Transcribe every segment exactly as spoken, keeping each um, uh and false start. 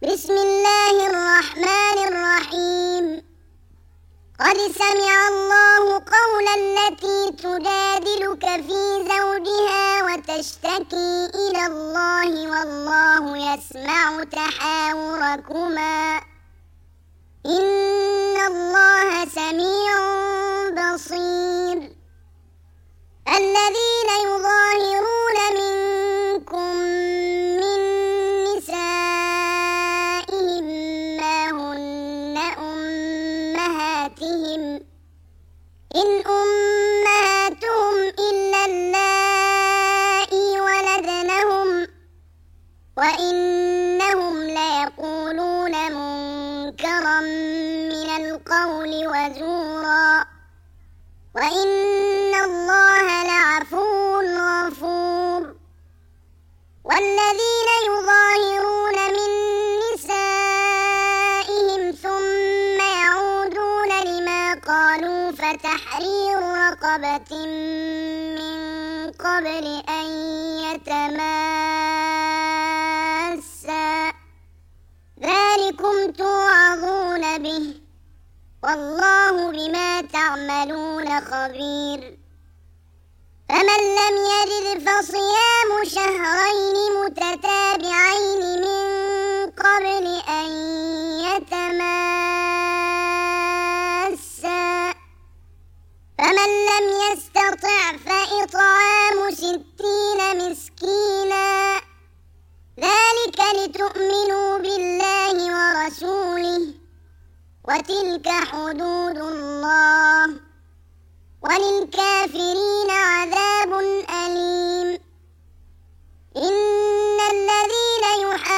بسم الله الرحمن الرحيم. قد سمع الله قول التي تجادلك في زوجها وتشتكي إلى الله والله يسمع تحاوركما إن الله سميع بصير. الذين يظاهرون منكم من نسائهم ما هن أمهاتهم إن أمهاتهم إلا اللائي ولدنهم وإنهم ليقولون منكرا من القول وزورا وإن الله لعفو غفور. والذين يظاهرون من نسائهم ثم يعودون لما قالوا فتحرير رقبة من قبل أن يتماسا ذلكم توعظون به والله بما تعملون خبير. فمن لم يجد فصيام شهرين متتابعين من قبل أن يتماسا فمن لم يستطع فإطعام ستين مسكينا ذلك لتؤمنوا بالله ورسوله وتلك حدود الله وللكافرين عذاب أليم. إن الذين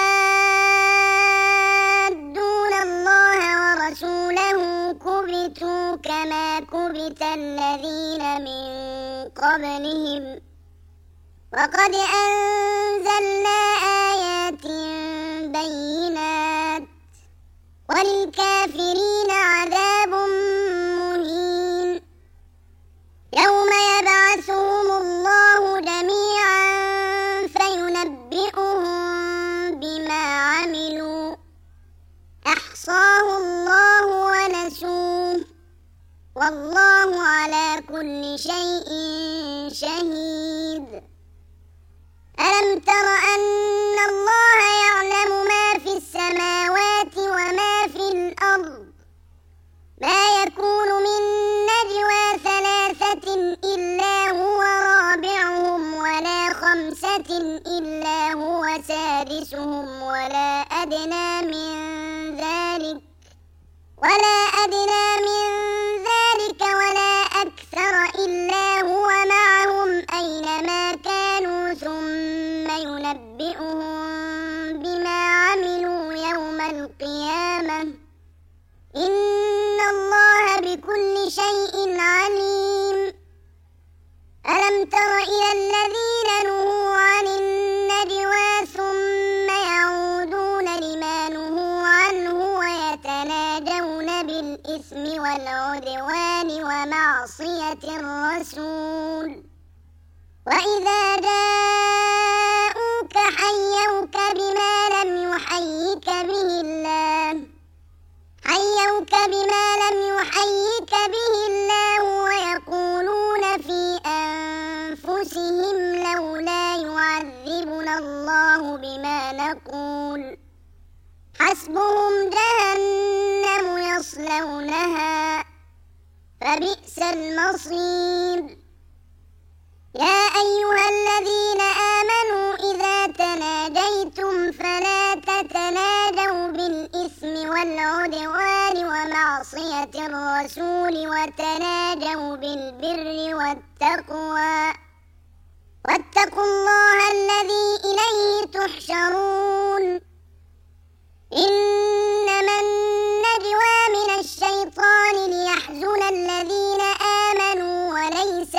يحادون الله ورسوله كبتوا كما كبت الذين من قبلهم وقد أنزلنا آيات بينات وللكافرين عذاب مهين. يوم يبعثهم الله جميعا فينبئهم بما عملوا أحصاه الله ونسوه والله على كل شيء شهيد. ألم تر أن الله يعلم ما في السماوات وما في الأرض ما يكون من نجوى ثلاثة إلا هو رابعهم ولا خمسة إلا هو سادسهم ولا أدنى من ذلك ولا أدنى من ذلك ولا أكثر إلا هو معهم أينما كانوا ثم ينبئهم بما عملوا يوم القيامة إن الله بكل شيء عليم. ألم تر إلى الذين نهوا عن النجوى ثم يعودون لما نهوا عنه ويتناجون بالإثم والعدوان ومعصية الرسول وإذا جاءوك حيوك بما لم يحيك به الله حيوك بما لم يحيك به الله ويقولون في أنفسهم لولا يعذبنا الله بما نقول حسبهم جهنم يصلونها فبئس المصير. يا أيها الذين آمنوا إذا تناجيتم فلا تتناجوا بالإثم والعدوان ومعصية الرسول وتناجوا بالبر والتقوى واتقوا الله الذي إليه تحشرون. إنما النجوى من الشيطان ليحزن الذين آمنوا وليس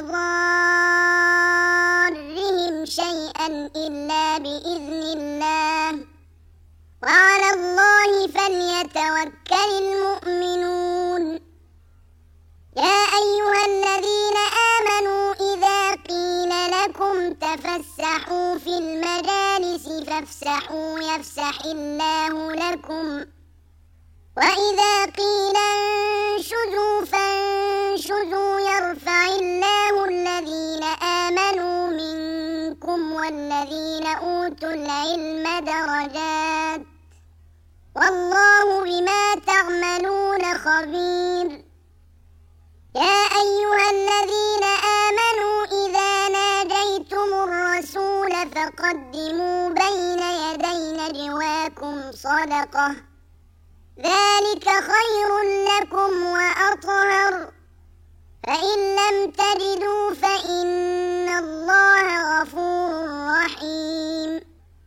بضارهم شيئا إلا بإذن الله وعلى الله فليتوكل المؤمنون. يا أيها الذين آمنوا إذا قيل لكم تفسحوا في المجالس تفسحوا يفسح الله لكم وإذا قيل انشزوا فانشزوا يرفع الله الذين آمنوا منكم والذين أوتوا العلم درجات والله بما تعملون خبير. يا أيها الذين آمنوا إذا ناجيتم الرسول فقدموا بين يدي نجواكم صدقة ذلك خير لكم وأطهر فإن لم تجدوا فإن الله غفور رحيم.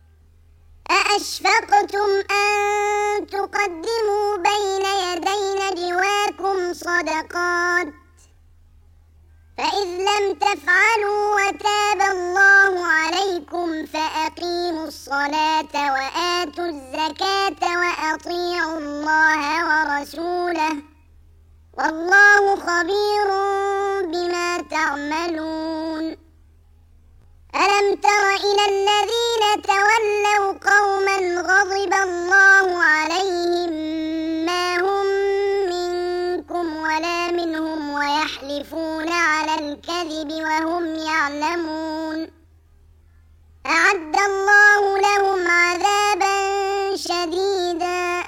أأشفقتم أن تقدموا بين يدي نجواكم صدقات فإذ لم تفعلوا وتاب الله عليكم فأقيموا الصلاة وآتوا الزكاة وأطيعوا الله ورسوله والله خبير بما تعملون. ألم تر إلى الذين تولوا قوما غضب الله عليهم ما هم منكم ولا منهم ويحلفون على الكذب وهم يعلمون أعد الله لهم عذابا شديدا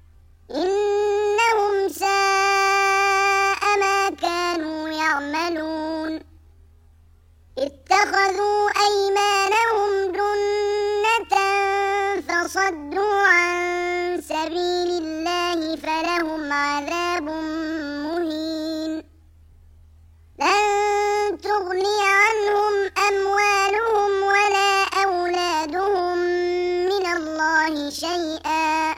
إنهم ساء ما كانوا يعملون. اتخذوا أيمانهم جنة فصدوا عن سبيل الله فلهم عذاب مهين. لن تغني عنهم أموالهم ولا أولادهم من الله شيئا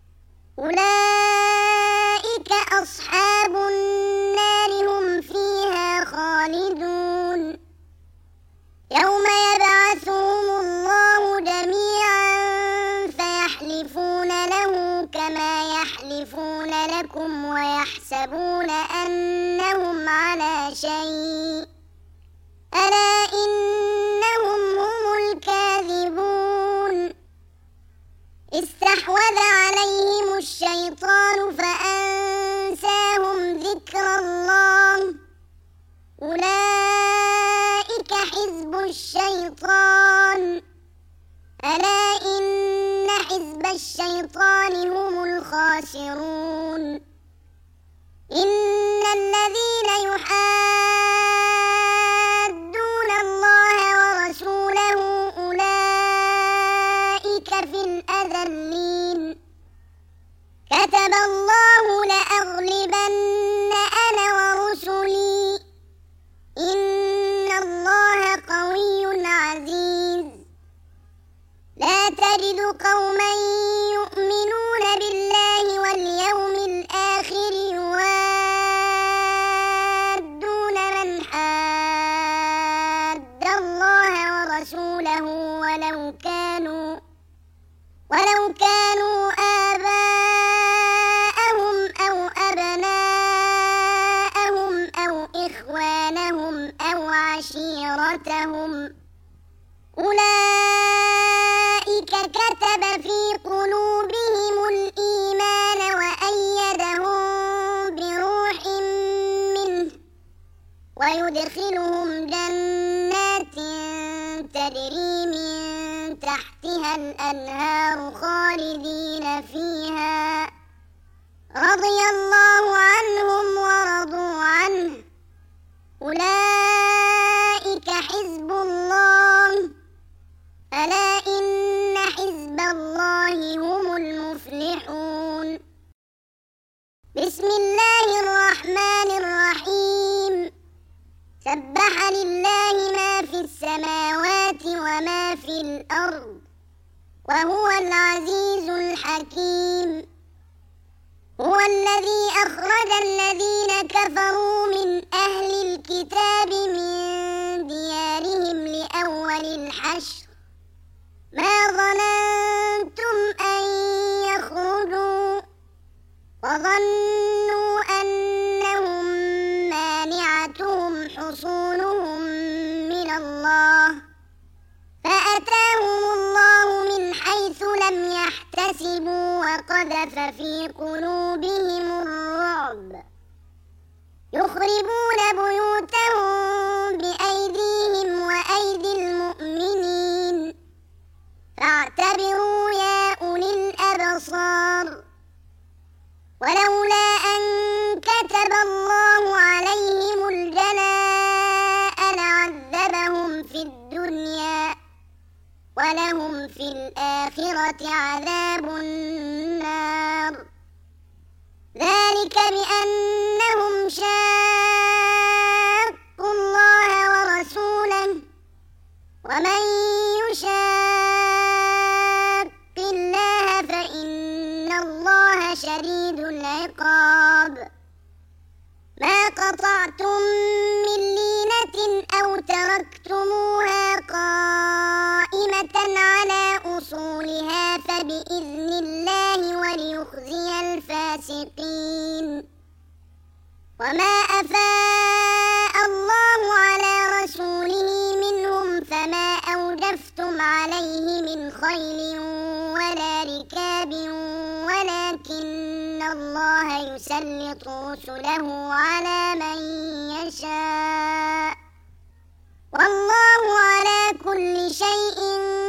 أولئك أصحاب النار هم فيها خالدون. يوم يبعثهم الله جميعا فيحلفون له كما يحلفون لكم ويحسبون أنهم على شيء ألا إنهم هم الكاذبون. استحوذ عليهم الشيطان فأنساهم ذكر الله أولئك حزب الشيطان ألا إن حزب الشيطان هم الخاسرون. إن الذين يحادون الله ورسوله أولئك في الأذلين. كتب الله لأغلبن أنا ورسلي إن الله قوي عزيز. لا تجد قوما يؤمنون بالله واليوم الآخر يوادون من حاد الله ورسوله ولو كانوا ولو كانوا آباءهم أو أبناءهم أو إخوانهم أو عشيرتهم أولئك كتب في قلوبهم الإيمان وأيدهم بروح منه ويدخلهم جنات تجري من تحتها الأنهار خالدين فيها رضي الله عنهم ورضوا عنه أولئك حزب الله ألا إن حزب الله هم المفلحون. بسم الله الرحمن الرحيم. سبح لله ما في السماوات وما في الأرض وهو العزيز الحكيم. هو الذي أخرج الذين كفروا من أهل الكتاب من ديارهم لأول الحشر ما ظننتم أن يخرجوا وظنوا أنهم مانعتهم حصونهم من الله فأتاهم الله من يحتسبوا وقذف في قلوبهم الرعب يخربون بيوتهم بأيديهم وأيدي المؤمنين فاعتبروا يا أولي الأبصار ولولا أن كتب الله عليهم الجلاء لعذبهم في الدنيا ولهم في الآخرة عذاب النار ذلك بأنهم شاقوا الله ورسوله ومن يشاق الله فإن الله شديد العقاب ما قطعتم من لينة أو تركتموها قائمة على أصولها فبإذن الله وليخزي الفاسقين وما أفاء الله على رسوله منهم فما أوجفتم عليه من خيل ولا ركاب ولكن الله يسلط رسله على من يشاء والله على كل شيء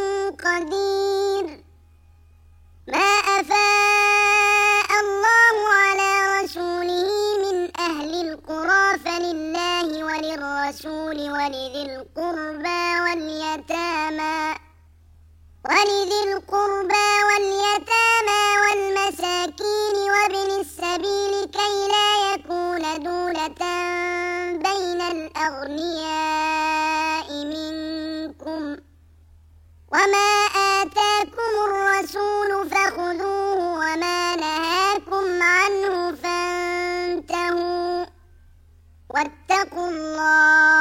قدير ما أفاء الله على رسوله من أهل القرى فلله وللرسول ولذي القربى واليتامى ولذي القربى واليتامى والمساكين وابن السبيل كي لا يكون دولة بين الأغنياء منكم وما آتاكم الرسول فخذوه وما نهاكم عنه فانتهوا واتقوا الله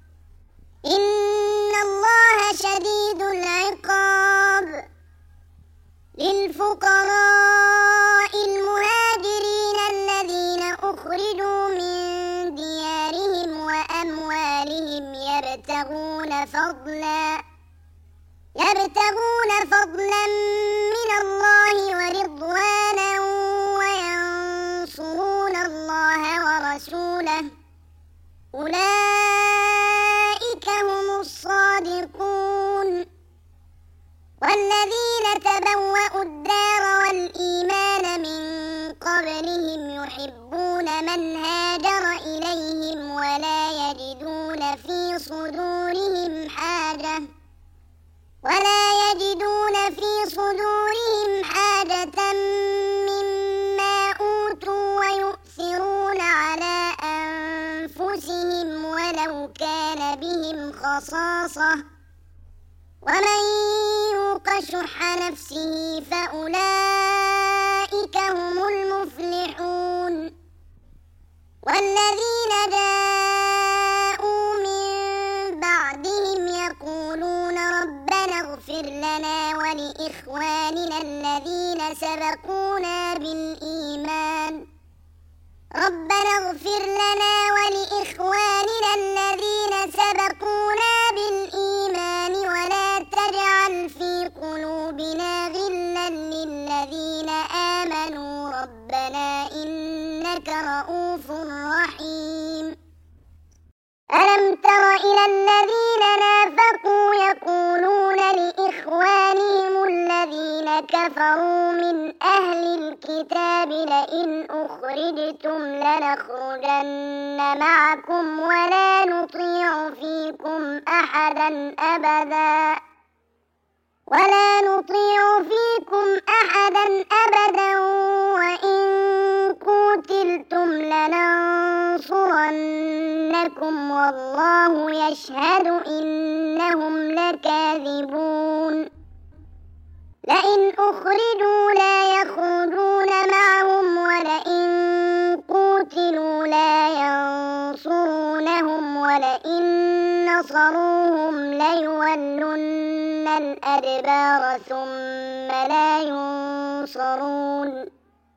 إن الله شديد العقاب للفقراء المهاجرين الذين أخرجوا من ديارهم وأموالهم يبتغون فضلا يبتغون فضلا من الله ورضوانا وينصرون الله ورسوله أولئك هم الصادقون والذين تبوأوا الدار والإيمان من قبلهم يحبون من هاجر إليهم ولا يجدون في صدورهم حاجة ولا يجدون في صدورهم حاجة مما أوتوا ويؤثرون على أنفسهم ولو كان بهم خصاصة ومن يوق شح نفسه فأولئك هم المفلحون والذين جاءوا من بعدهم يقولون ربنا اغفر لنا ولإخواننا الذين سبقونا بالإيمان ربنا اغفر لنا ولإخواننا الذين سبقونا بالإيمان ولا تجعل في قلوبنا غلا للذين آمنوا ربنا إنك رؤوف رحيم ألم تر إلى الذين نافقوا يقولون لإخوانهم الذين كفروا من أهل الكتاب لئن أخرجتم لنخرجن معكم ولا نطيع فيكم أحدا أبدا ولا نطيع فيكم أحدا أبدا وإن قتلتم لننصرنكم والله يشهد إنهم لكاذبون لئن أخرجوا لا يخرجون معهم ولئن قتلوا لا ينصرونهم ولئن نصروهم ليولن الأدبار ثم لا ينصرون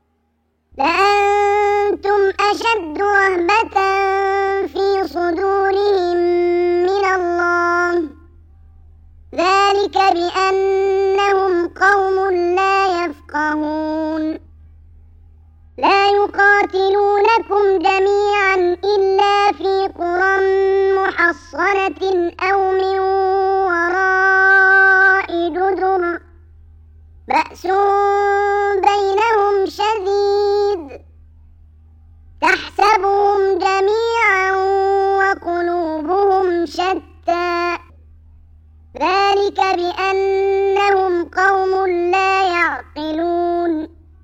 لأنتم أشد رهبة في صدورهم من الله ذلك بأنهم قوم لا يفقهون يفقهون لا يقاتلونكم جميعا إلا في قرى محصنة أو من وراء جدر بأس بينهم شديد تحسبهم جميعا وقلوبهم شتى ذلك بأنهم قوم لا يعقلون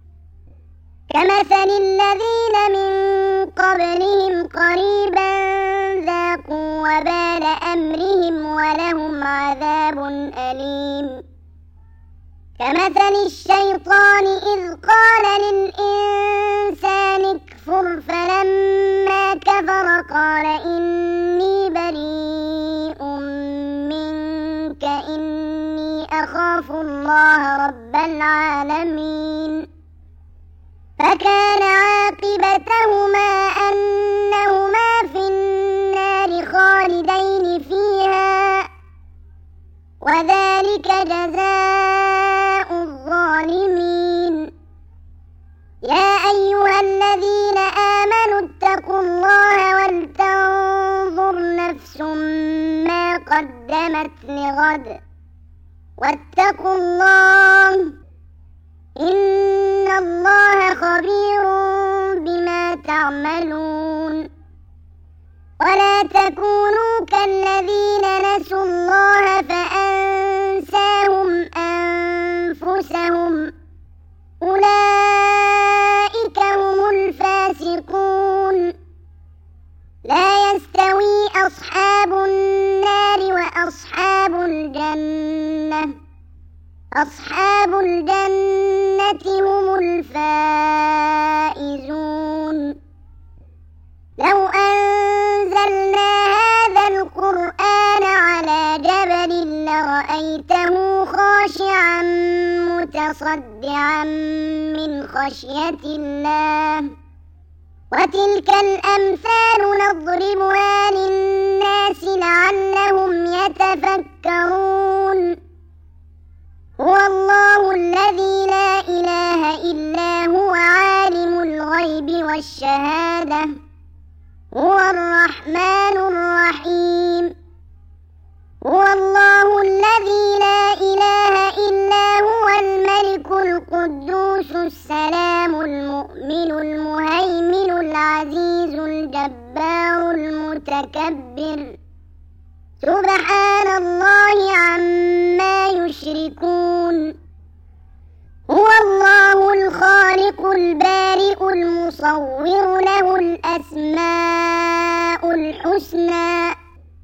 كمثل الذين من قبلهم قريبا ذاقوا وبال أمرهم ولهم عذاب أليم كمثل الشيطان إذ قال للإنسان اكفر فلما كفر قال إني بريء منك إني أخاف الله رب العالمين فكان عاقبتهما أنهما في النار خالدين فيها وذلك جزاء الظالمين يا أيها الذين آمنوا اتقوا الله ولتنظر نفس ما قدمت لغد واتقوا الله إن الله خبير بما تعملون ولا تكونوا كالذين نسوا الله فأنساهم أنفسهم أولئك هم الفاسقون لا يستوي أصحاب النار وأصحاب الجنة أصحاب الجنة هم الفائزون لو أنزلنا هذا القرآن على جبل لرأيته خاشعا متصدعا من خشية الله وتلك الأمثال نضربها للناس لعلهم يتفكرون هو الله الذي لا إله إلا هو عالم الغيب والشهادة هو الرحمن الرحيم هو الله الذي لا إله إلا هو الملك القدوس السلام المؤمن المهيمن العزيز الجبار المتكبر سبحان الله عما يشركون هو الله الخالق البارئ المصور له الأسماء الحسنى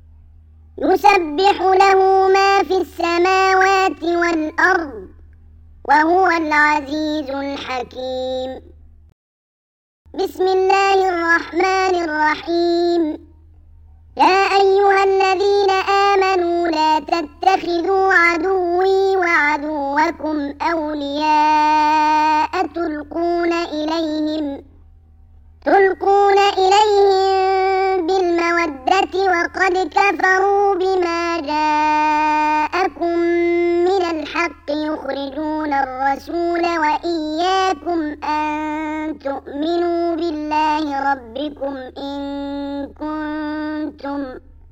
يسبح له ما في السماوات والأرض وهو العزيز الحكيم بسم الله الرحمن الرحيم يا أيها الذين آمنوا لا تتخذوا عدوي وعدوكم أولياء تلقون إليهم تلقون إليهم بالمودة وقد كفروا بما جاءكم من الحق يخرجون الرسول وإياكم أن تؤمنوا بالله ربكم إن كنتم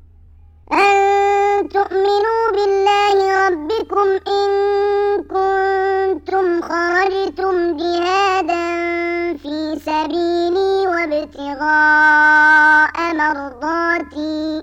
أن تؤمنوا بالله ربكم إن كنتم خرجتم جهادا في سبيلي وابتغاء مرضاتي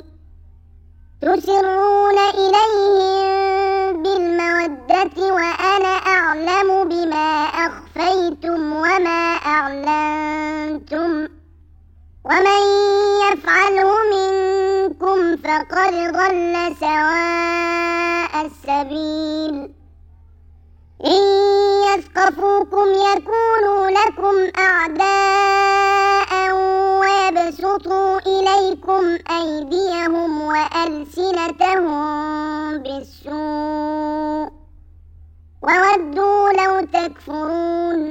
تسرون إليهم بالمودة وأنا أعلم بما أخفيتم وما أعلنتم ومن يفعله منكم فقد ضل سواء السبيل إن يثقفوكم يكونوا لكم أعداء ويبسطوا إليكم أيديهم وألسنتهم بالسوء وودوا لو تكفرون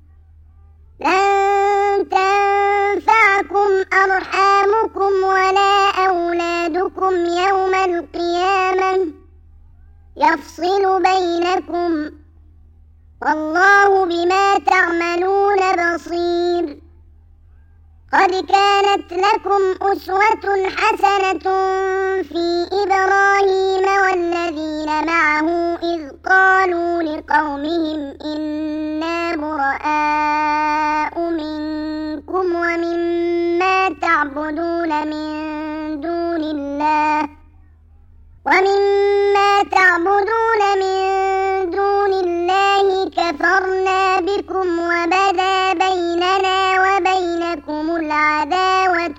لن تنفعكم أرحامكم ولا أولادكم يوم القيامة يفصل بينكم والله بما تعملون بصير. قد كانت لكم أسوة حسنة في إبراهيم والذين معه إذ قالوا لقومهم إنا براء منكم ومما تعبدون من دون الله ومما تعبدون من دون الله كفرنا بكم وبدا بيننا وبينكم العداوة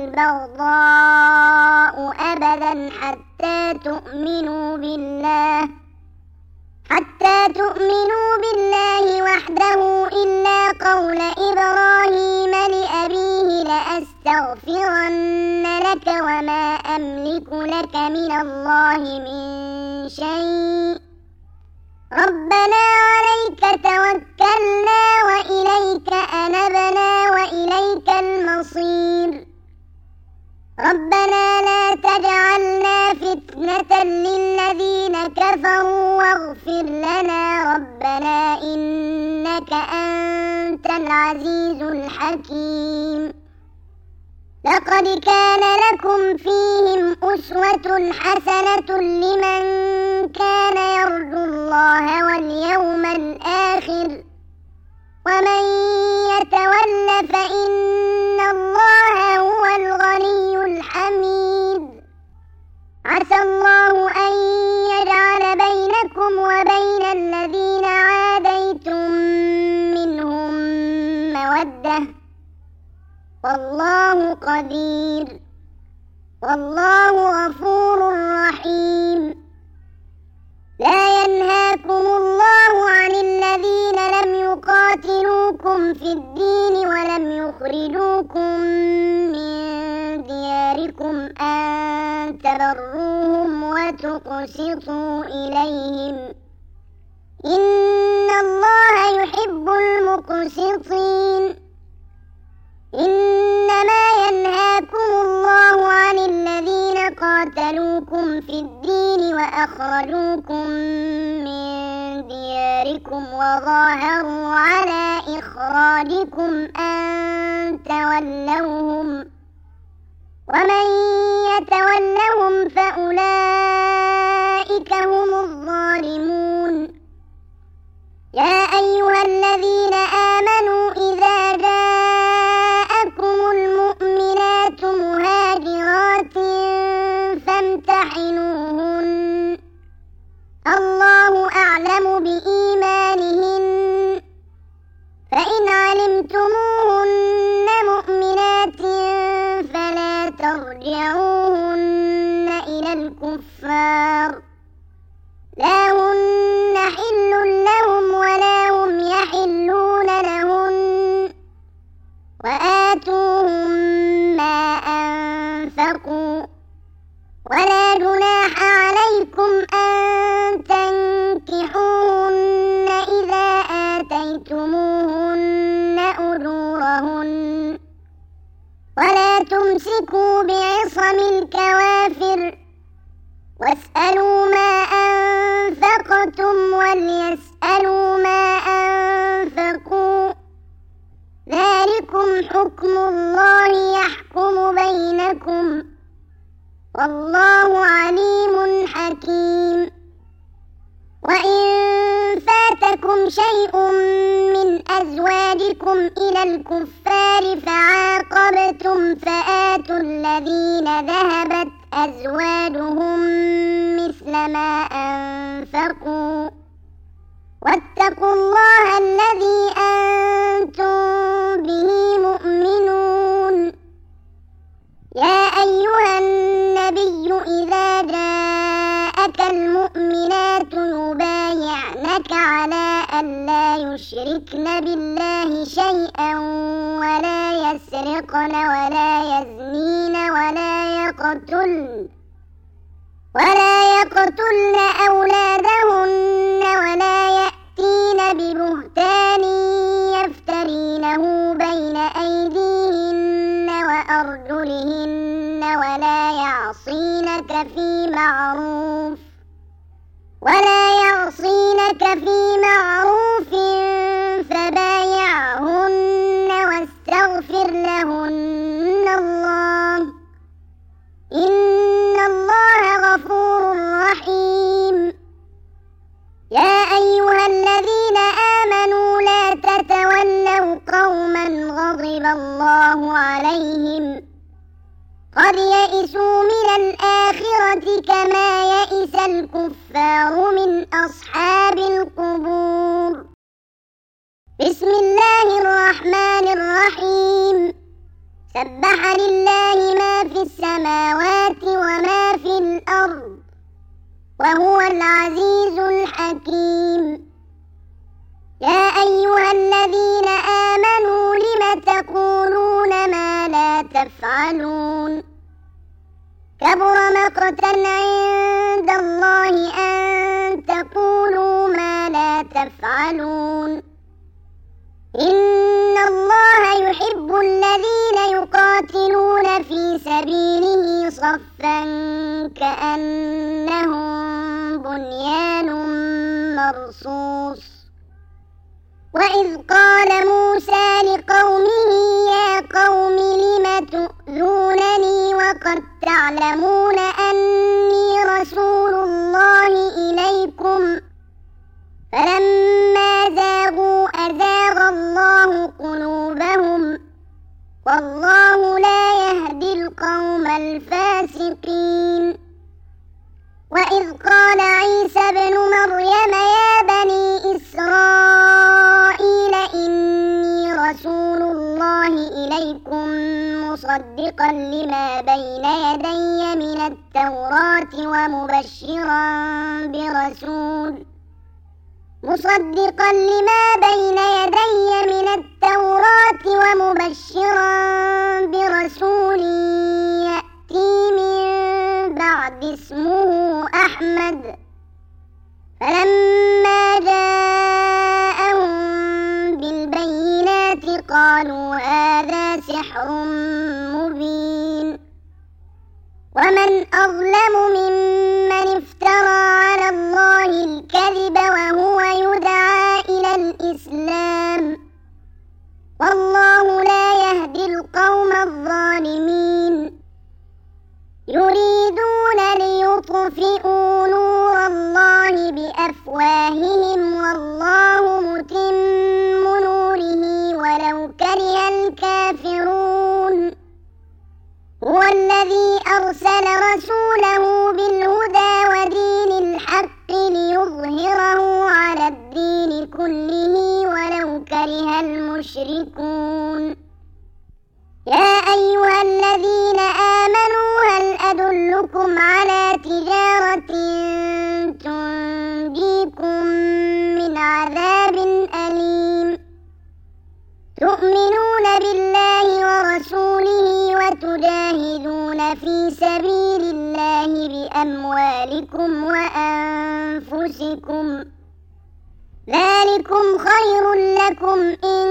والبغضاء أبدا حتى تؤمنوا بالله حتى تؤمنوا بالله وحده إلا قول إبراهيم لأبيه لأستغفرن لك وما أملك لك من الله من شيء ربنا عليك توكلنا وإليك أنبنا وإليك المصير. ربنا لا تجعلنا فتنة للذين كفروا واغفر لنا ربنا إنك أنت العزيز الحكيم. لقد كان لكم فيهم أسوة حسنة لمن كان يرجو الله واليوم الآخر ومن يتول فإن الله هو الغني الحميد. عسى الله أن يجعل بينكم وبين الذين عاديتم منهم مودة والله قدير والله غفور رحيم. لا ينهاكم الله عن الذين لم يقاتلوكم في الدين ولم يخرجوكم من دياركم أن تبروهم وتقسطوا إليهم إن الله يحب المقسطين. إنما ينهاكم الله عن الذين قاتلوكم في الدين وأخرجوكم من دياركم وظاهروا على إخراجكم أن تولوهم ومن يتولهم فأولئك هم الظالمون. يا أيها الذين آمنوا إذا جاءكم المؤمنات مهاجرات فامتحنوهن الله أعلم بإيمانهن فإن علمتموهن مؤمنات فلا ترجعوهن إلى الكفار لا هن حل لهم ولا هم يحلون لهن وآتوهم ما أنفقوا ولا جناح عليكم أن تنكحوهن إذا آتيتموهن أجورهن ولا تمسكوا بعصم الكوافر واسألوا ما أنفقتم وليسألوا ما أنفقوا ذلكم حكم الله يحكم بينكم والله عليم حكيم. وإن فاتكم شيء من أزواجكم إلى الكفار فعاقبتم فآتوا الذين ذهبت أزواجهم مثل ما أنفقوا واتقوا الله الذي أنتم به مؤمنون. يا أيها النبي إذا جاءك المؤمنات يبايعنك على أن لا يشركن بالله شيئا ولا يسرقن ولا يزنين ولا يقتلن ولا يقتلن أولادهن ولا يأتين ببهتان يفترينه بين أيديهن وأرجلهن ولا يعصينك في معروف ولا يعصينك في معروف الآخرة كما يئس الكفار من أصحاب القبور. بسم الله الرحمن الرحيم. سبح لله ما في السماوات وما في الأرض وهو العزيز الحكيم. يا أيها الذين آمنوا لم تقولون ما لا تفعلون كبر مقتا عند الله أن تقولوا ما لا تفعلون. إن الله يحب الذين يقاتلون في سبيله صفا كأنهم بنيان مرصوص. وإذ قال موسى لقومه يا قوم لم تؤذونني وقد تعلمون أني رسول الله إليكم فلما زاغوا أزاغ الله قلوبهم والله لا يهدي القوم الفاسقين. وإذ قال عيسى ابن مريم يا بني إسرائيل إني رسول الله إليكم مصدقا لما بين يدي من التوراة ومبشرا برسول مصدقا لما بين يدي من التوراة ومبشرا برسول يأتي من بعد اسمه أحمد. فلما جاءهم بالبينات قالوا هذا سحر مبين. ومن أظلم ممن افترى على الله الكذب وهو يدعى إلى الإسلام والله لا يهدي القوم الظالمين. يريدون ليطفئوا نور الله بأفواههم والله متم نوره ولو كره الكافرون. هو الذي أرسل رسوله بالهدى ودين الحق ليظهره على الدين كله ولو كره المشركون. يا أيها الذين آمنوا هل أدلكم على تجارة تنجيكم من عذاب أليم تؤمنون بالله ورسوله وتجاهدون في سبيل الله بأموالكم وأنفسكم ذلكم خير لكم إن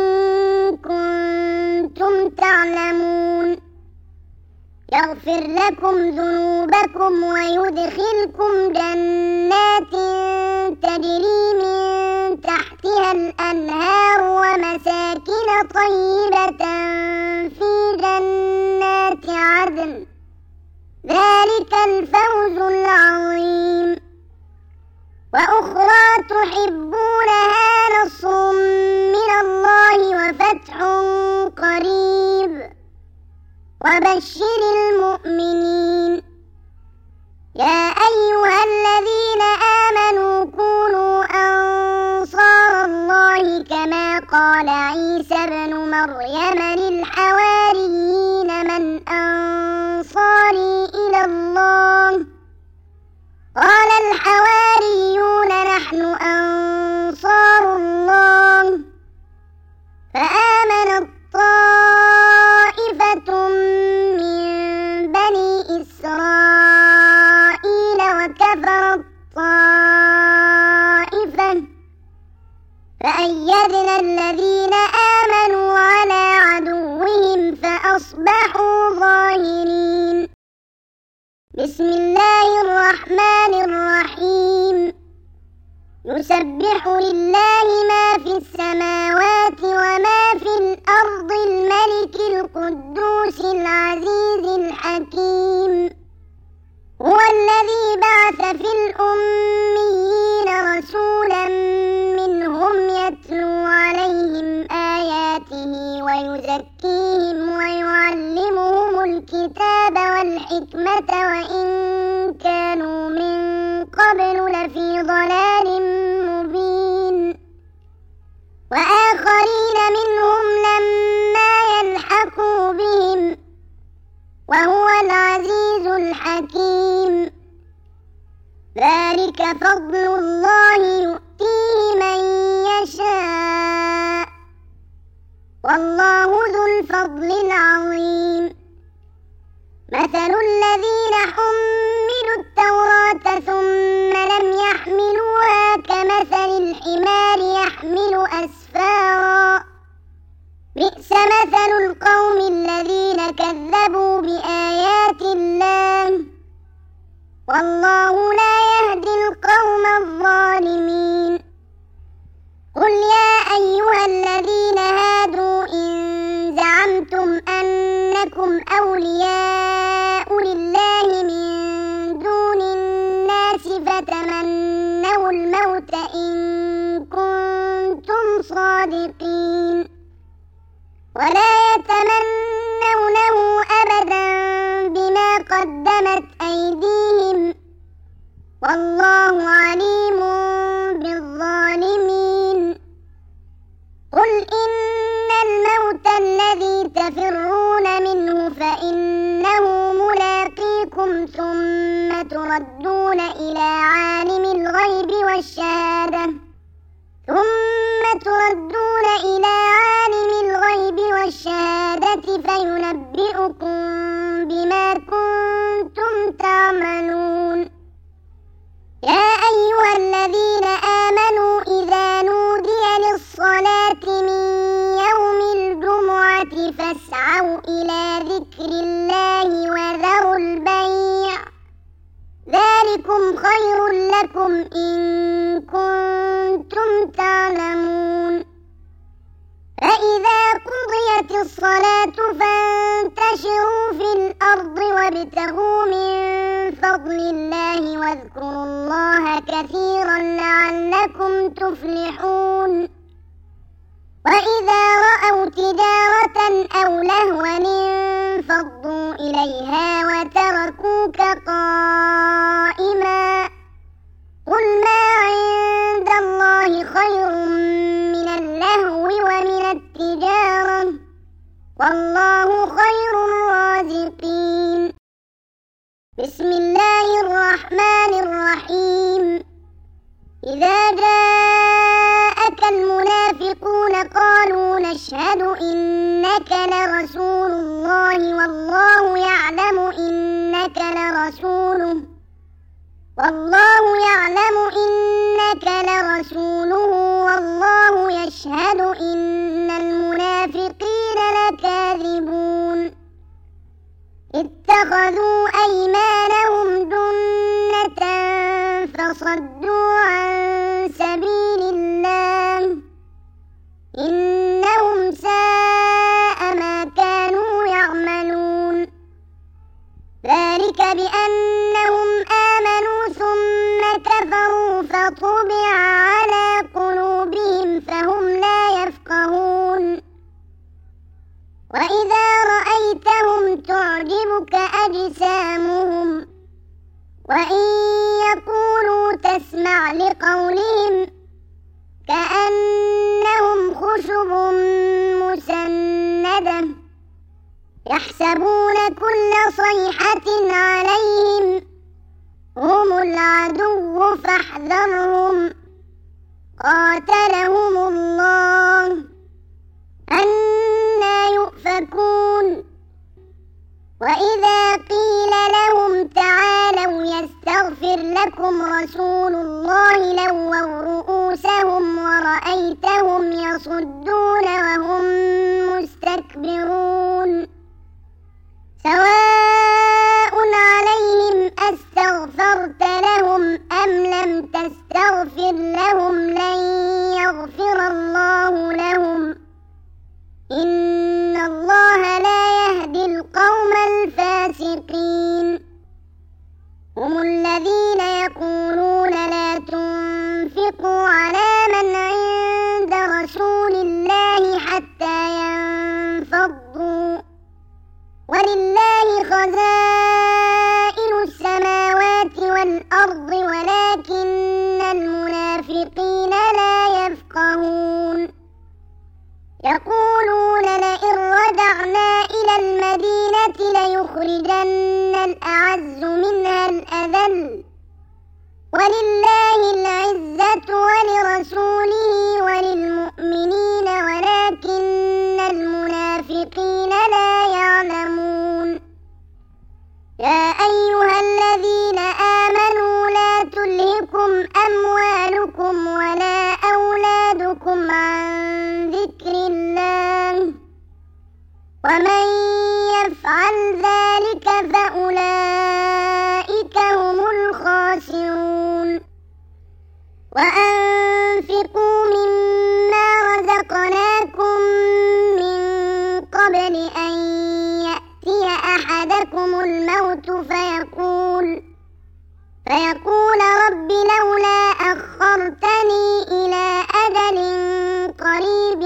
كنتم تعلمون. يغفر لكم ذنوبكم ويدخلكم جنات تجري من تحتها الأنهار ومساكن طيبة في جنات عدن ذلك الفوز العظيم. وأخرى تحبونها نصر من الله وفتح قريب وبشر المؤمنين. يا أيها الذين آمنوا كونوا أنصار الله كما قال عيسى ابن مريم للحواريين من أنصاري إلى الله قال الحواريون نحن أنصار الله. فآمنت طائفة من بني إسرائيل وكفرت طائفة فأيدنا الذين آمنوا على عدوهم فأصبحوا ظاهرين. بسم الله الرحمن الرحيم. يسبح لله ما في السماوات وما في الأرض الملك القدوس العزيز الحكيم. هو الذي بعث في الأميين رسولا منهم يتلو عليهم آياته ويزكيهم ويعلمهم الكتاب والحكمة وإن كانوا قبل لفي ضلال مبين وآخرين منهم لما يلحقوا بهم وهو العزيز الحكيم ذلك فضل الله يؤتيه من يشاء والله ذو الفضل العظيم مثل الذين حملوا التوراة ثم لم يحملوها كمثل الحمار يحمل أسفارا بئس مثل القوم الذين كذبوا بآيات الله والله لا يهدي القوم الظالمين قل يا أيها الذين هادوا إن زعمتم أنكم أولياء لله من دون الناس فتمنوا الموت إن كنتم صادقين ولا يتمنونه أبدا بما قدمت أيديهم والله عليم بالظالمين قل إن الموت الذي تفرون منه فإنه ملاقيكم ثم تردون إلى عالم الغيب والشهادة ثم تردون إلى عالم الغيب والشهادة فينبئكم بما كنتم تعملون يا أيها الذين آمنوا إذا نودي للصلاة من يوم الجمعة فاسعوا إلى ذكر الله وذروا البيع ذلكم خير لكم إن كنتم تعلمون فإذا قضيت الصلاة فانتشروا في الأرض وابتغوا من فضل الله واذكروا الله كثيرا لعلكم تفلحون وإذا رأوا تجارة أو لهوا انفضوا إليها وتركوك قائما قل ما عند الله خير من اللهو ومن التجارة والله خير الرازقين بسم الله الرحمن الرحيم إذا جاءك المنافقون قالوا نشهد إنك لرسول الله والله يعلم إنك لرسوله والله يعلم إنك لرسوله والله يشهد إن المنافقين لكاذبون اتخذوا أيمانهم جنة فصدوا عن سبيل الله إنهم ساء ما كانوا يعملون ذلك بأنهم آمنوا ثم كفروا فطبع على قلوبهم فهم لا يفقهون وإذا رأيتهم تعجبك أجسامهم وإن يقولوا تسمع لقولهم كأنهم خشب مسندة يحسبون كل صيحة عليهم هم العدو فاحذرهم قاتلهم الله أنى يؤفكون وإذا قيل لهم تعالوا يستغفر لكم رسول الله لووا رؤوسهم ورأيتهم يصدون وهم مستكبرون سواء عليهم أستغفرت لهم أم لم تستغفر لهم لن يغفر الله لهم إن الله لا يهدي القوم الفاسقين هم الذين يقولون لا تنفقوا على من عند رسول الله حتى ينفضوا ولله خزائن السماوات والأرض ولكن يقولون لئن رجعنا إلى المدينة ليخرجن الأعز منها الأذل ولله العزة ولرسوله وللمؤمنين ولكن المنافقين لا يعلمون. يا أيها الذين آمنوا لا تلهكم أموالكم ولا أولادكم عن ذكر الله ومن يفعل ذلك فأولئك هم الخاسرون. وأنفقوا مما رزقناكم من قبل أن يأتي أحدكم الموت فيقول فيقول رب لولا أخرتني إلى أجل قريب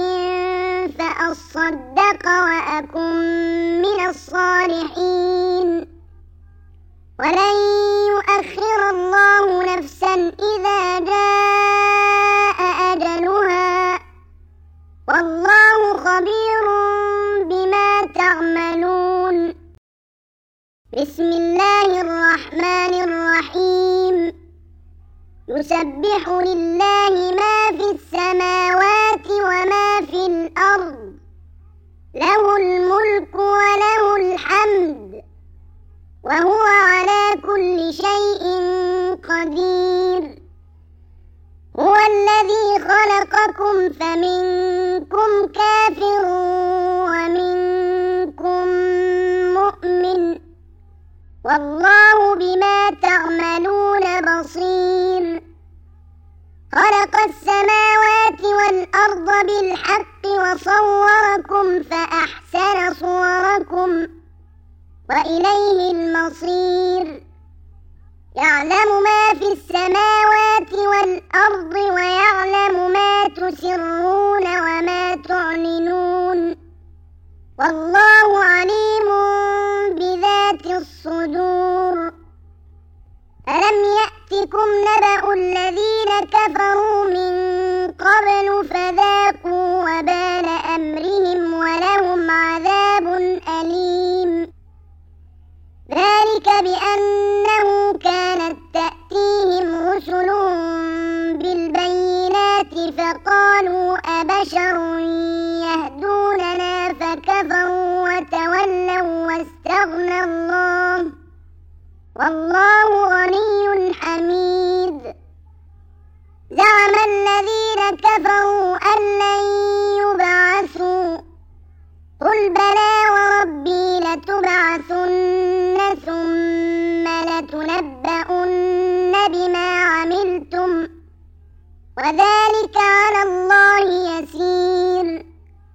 فأصدق وأكن من الصالحين ولن يؤخر الله نفسا إذا جاء أجلها والله خبير بما تعملون. بسم الله الرحمن الرحيم. يسبح لله ما في السماوات وما في الأرض له الملك وله الحمد وهو على كل شيء قدير. هو الذي خلقكم فمنكم كافر ومنكم مؤمن والله بما تعملون بصير. خلق السماوات والأرض بالحق وصوركم فأحسن صوركم وإليه المصير. يعلم ما في السماوات والأرض ويعلم ما تسرون وما تعلنون والله عليم بذات الصدور. ألم يأتكم نبأ الذين كفروا من قبل فذاقوا وبال أمرهم ولهم عذاب أليم. ذلك بأنه كانت تأتيهم رسلهم بالبينات فقالوا أبشر يهدوننا فكفروا وتولوا واستغنى الله والله غني حميد. زعم الذين كفروا أن لن يبعثوا قل بلى وربي لتبعثن ثم لتنبؤن بما عملتم وذلك على الله يسير.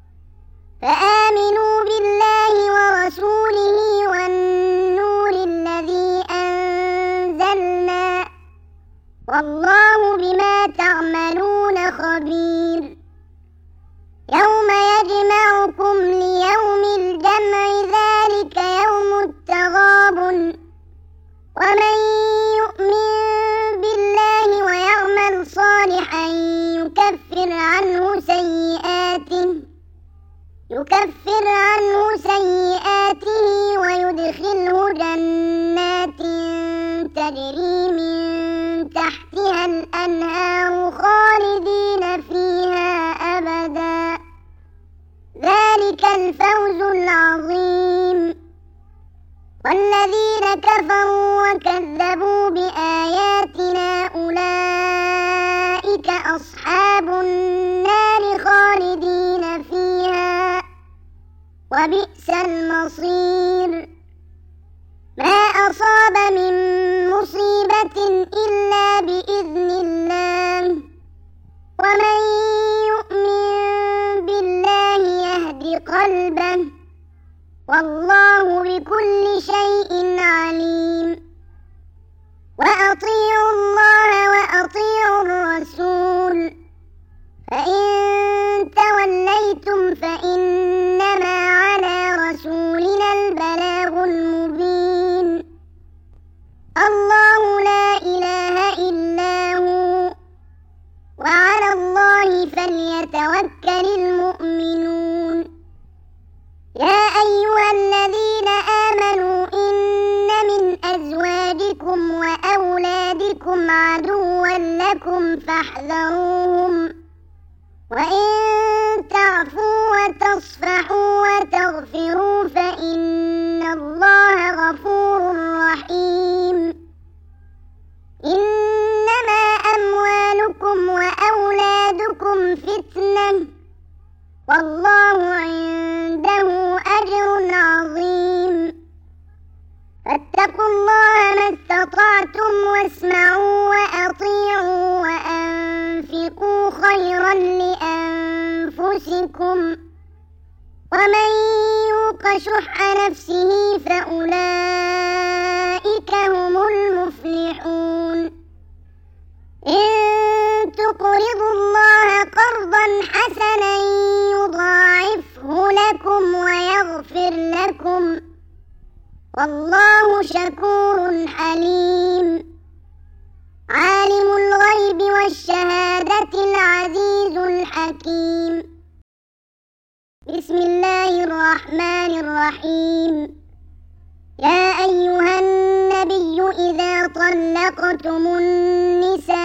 فآمنوا بالله ورسوله والنور الذي أنزلنا والله بما تعملون خبير. يوم يجمعكم ليوم الجمع ذلك يوم التغابن ومن يؤمن بالله ويعمل صالحا يكفر عنه سيئاته يكفر عنه سيئاته ويدخله جنات تجري من تحتها الأنهار خالدين فيها أبدا ذلك الفوز العظيم. والذين كفروا وكذبوا بآياتنا أولئك أصحاب النار خالدين فيها وبئس المصير. ما أصاب من مصيبة إلا بإذن الله ومن يؤمن بالله يهد قلبه والله بكل شيء عليم. وأطيعوا الله وأطيعوا الرسول فإن توليتم فإنما على رسولنا البلاغ المبين. الله لا إله إلا هو وعلى الله فليتوكل المؤمنون. لكم فاحذروهم وإن تعفوا وتصفحوا وتغفروا فإن الله غفور رحيم. إنما أموالكم وأولادكم فتنة والله عنده أجر عظيم. فاتقوا الله ما استطعتم واسمعوا وأطيعوا وأنفقوا خيرا لأنفسكم ومن يوق شح نفسه فأولئك هم المفلحون. إن تقرضوا الله قرضا حسنا يضاعفه لكم ويغفر لكم والله شكور حليم. عالم الغيب والشهادة العزيز الحكيم. بسم الله الرحمن الرحيم. يا أيها النبي إذا طلقتم النساء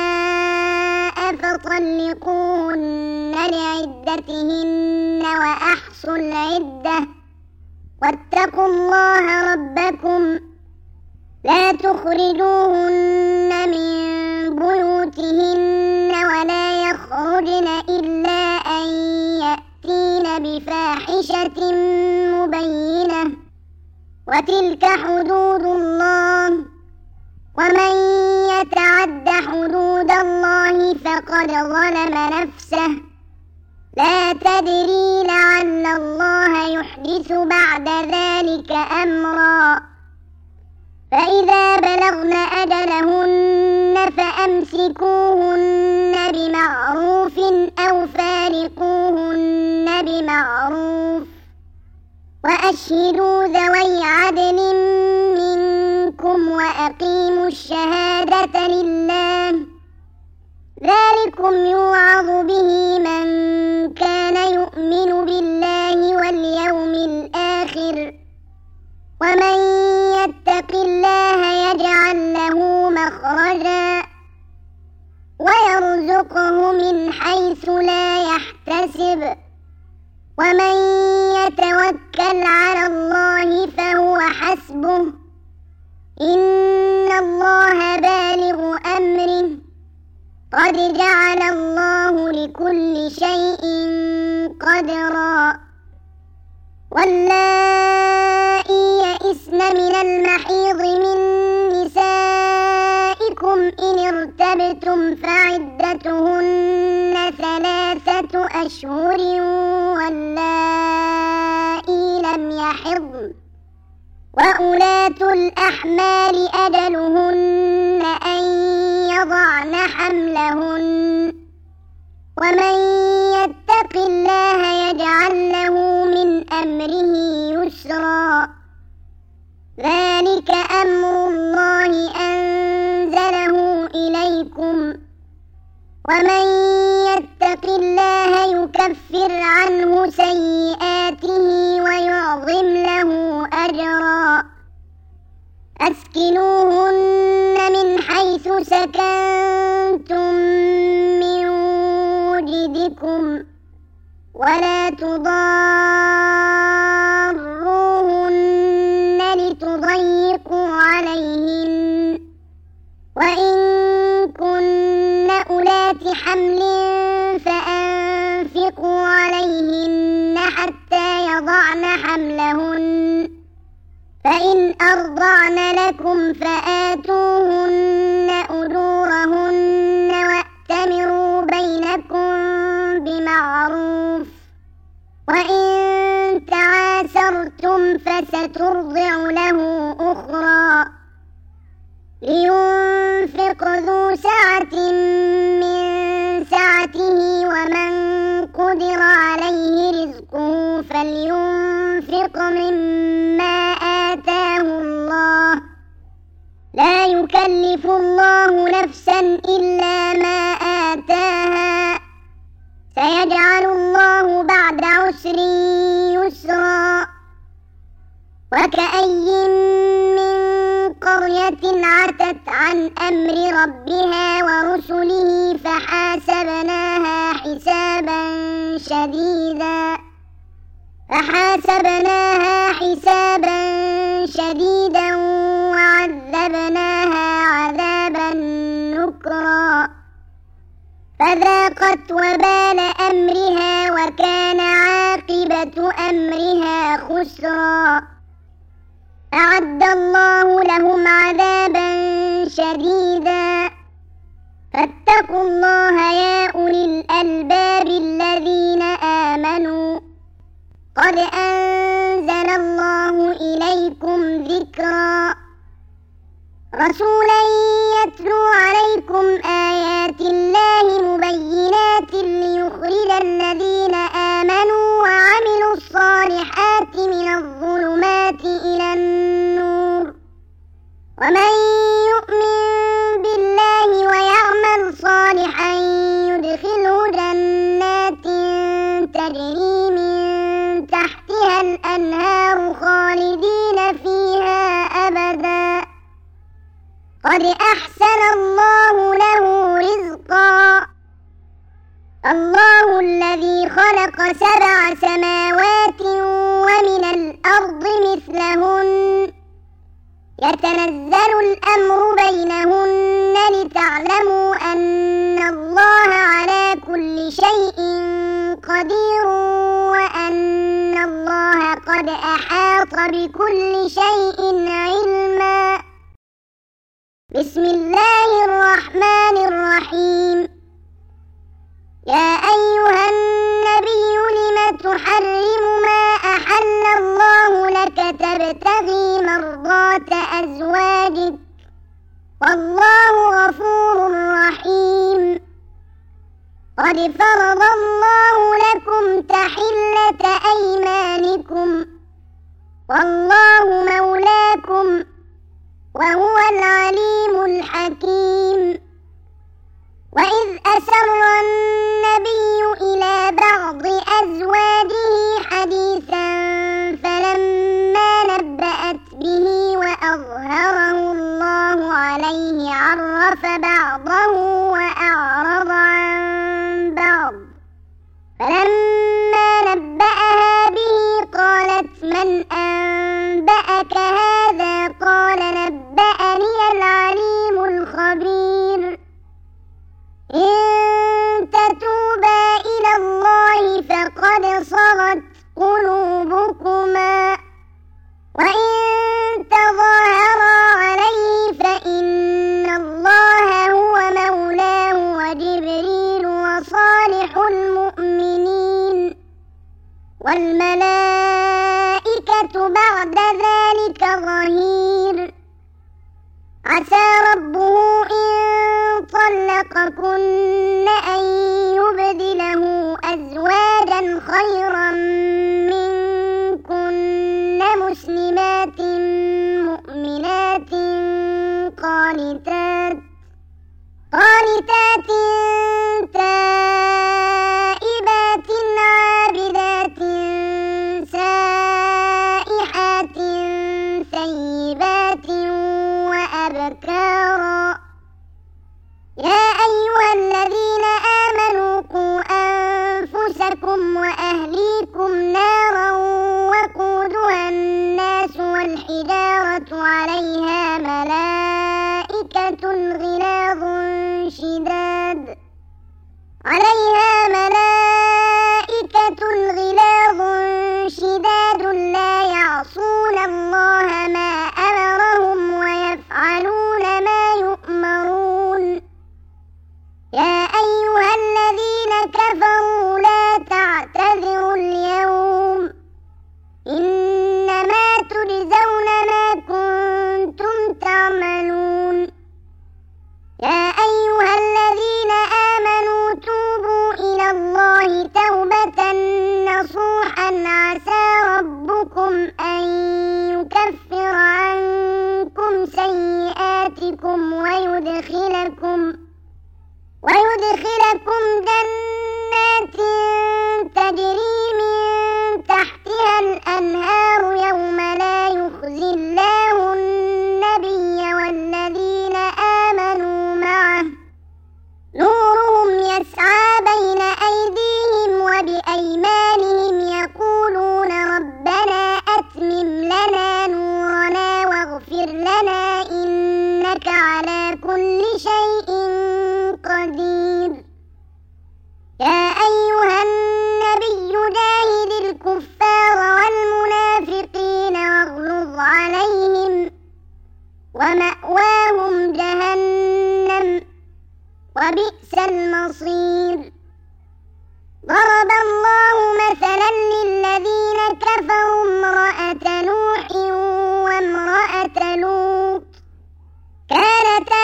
فطلقوهن لعدتهن وأحصوا العدة واتقوا الله ربكم لا تخرجوهن من بيوتهن ولا يخرجن إلا أن يأتين بفاحشة مبينة وتلك حدود الله ومن يتعد حدود الله فقد ظلم نفسه لا تدري لعل الله يحدث بعد ذلك أمرا. فإذا بلغن أجلهن فأمسكوهن بمعروف أو فارقوهن بمعروف وأشهدوا ذوي عدل منكم وأقيموا الشهادة لله ذلكم يوعظ به من كان يؤمن بالله واليوم الآخر ومن يتق الله يجعل له مخرجا ويرزقه من حيث لا يحتسب ومن يتوكل على الله فهو حسبه إن الله بالغ أمره قد جعل الله لكل شيء قدرا. واللائي يئسن من المحيض من نسائكم إن ارتبتم فعدتهن ثلاثة أشهر واللائي لم يحضن وأولاة الأحمال أجلهن أن يضعن حملهن ومن يتق الله يجعل له من أمره يسرا. ذلك أمر الله أنزله إليكم ومن يتق الله يكفر عنه سيئاته ويعظم له أجرا. أسكنوهن من حيث سكنتم من وجدكم ولا تضاروهن لتضيقوا عليهن وإن كن أولات حمل فأنفقوا عليهن حتى يضعن حملهن فإن أرضعن لكم فآتوهن أجورهن وأتمروا بينكم بمعروف وإن تعاسرتم فسترضع له أخرى. لينفق ذو سعة من سعته ومن قدر عليه رزقه فلينفق مما آتاه الله لا يكلف الله نفسا إلا ما آتاها سيجعل الله بعد عسر يسرا. وكأي من قرية قرية عتت عن أمر ربها ورسله فحاسبناها حسابا شديدا فحاسبناها حسابا شديدا وعذبناها عذابا نكرا فذاقت وبال أمرها وكان عاقبة أمرها خسرا أعد الله لهم عذابا شديدا فاتقوا الله يا أولي الألباب الذين آمنوا قد أنزل الله إليكم ذكرا رسولا يتلو عليكم آيات الله مبينات ليخرج الذين آمنوا وعملوا الصالحات من الظلمات إلى النور ومن يؤمن بالله ويعمل صالحا يدخله جنات تجري من تحتها الأنهار خالدين فيها أبدا قد أحسن الله له رزقا الله الذي خلق سبع سماوات ومن الأرض مثلهن يتنزل الأمر بينهن لتعلموا أن الله على كل شيء قدير وأن الله قد أحاط بكل شيء علما بسم الله الرحمن الرحيم يا أيها النبي لم تحرم ما أحل الله لك تبتغي مرضات أزواجك والله غفور رحيم قد فرض الله لكم تحلة أيمانكم والله مولاكم وهو العليم الحكيم وإذ أسر النبي إلى بعض أزواجه حديثا فلما نبأت به وأظهره الله عليه عرف بعضه وأعرض عن بعض فلما نبأها به قالت من أنبأك هذا قال نبأني العليم الخبير إن تتوبا إلى الله فقد صغت قلوبكما وإن تظاهرا عليه فإن الله هو مولاه وجبريل وصالح المؤمنين والملائكة بعد ذلك ظهير عسى ربه إن طلقكن أن يبدله أزواجا خيرا منكن مسلمات مؤمنات قانتات قانتات تائبات عابدات سائحات ثيبات وأبكارا يا أيها الذين آمنوا قوا أنفسكم وأهليكم نارا وقودها الناس والحجارة عليها ملائكة غلاظ شداد عليها ملائكة غلاظ شداد لا يعصون الله ما أمرهم ويفعلون ما يؤمرون يا أيها الذين كفروا لا تعتذروا اليوم إنما تجزون ما كنتم تعملون يا أيها الذين آمنوا توبوا إلى الله توبة نصوحا عسى ربكم أن يكفر عنكم سيئاتكم ويدخلكم ويدخلكم جنات تجري من تحتها الأنهار يوم لا يخزي الله النبي والذين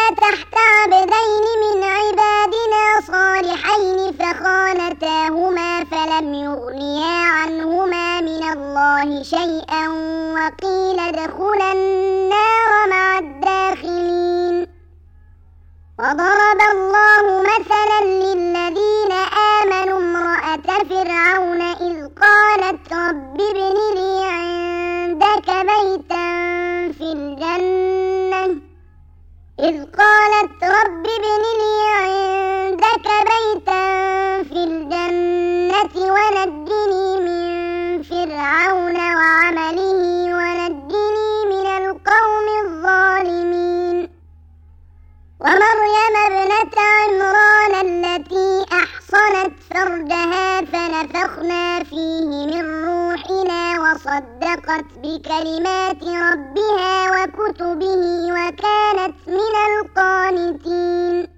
تحت عبدين من عبادنا صالحين فخانتاهما فلم يغنيا عنهما من الله شيئا وقيل ادخلا النار مع الداخلين. وضرب الله مثلا للذين آمنوا امرأة فرعون إذ قالت رب ابن لي عندك بيتا في الجنة إذ قالت رب ابن لي عندك بيتا في الجنة ونجني من فرعون وعمله ونجني من القوم الظالمين. ومريم ابنة عمران التي أحصنت فرجها فنفخنا فيه من روحنا وصدقت بكلمات ربها وكتبه وكانت من القانتين.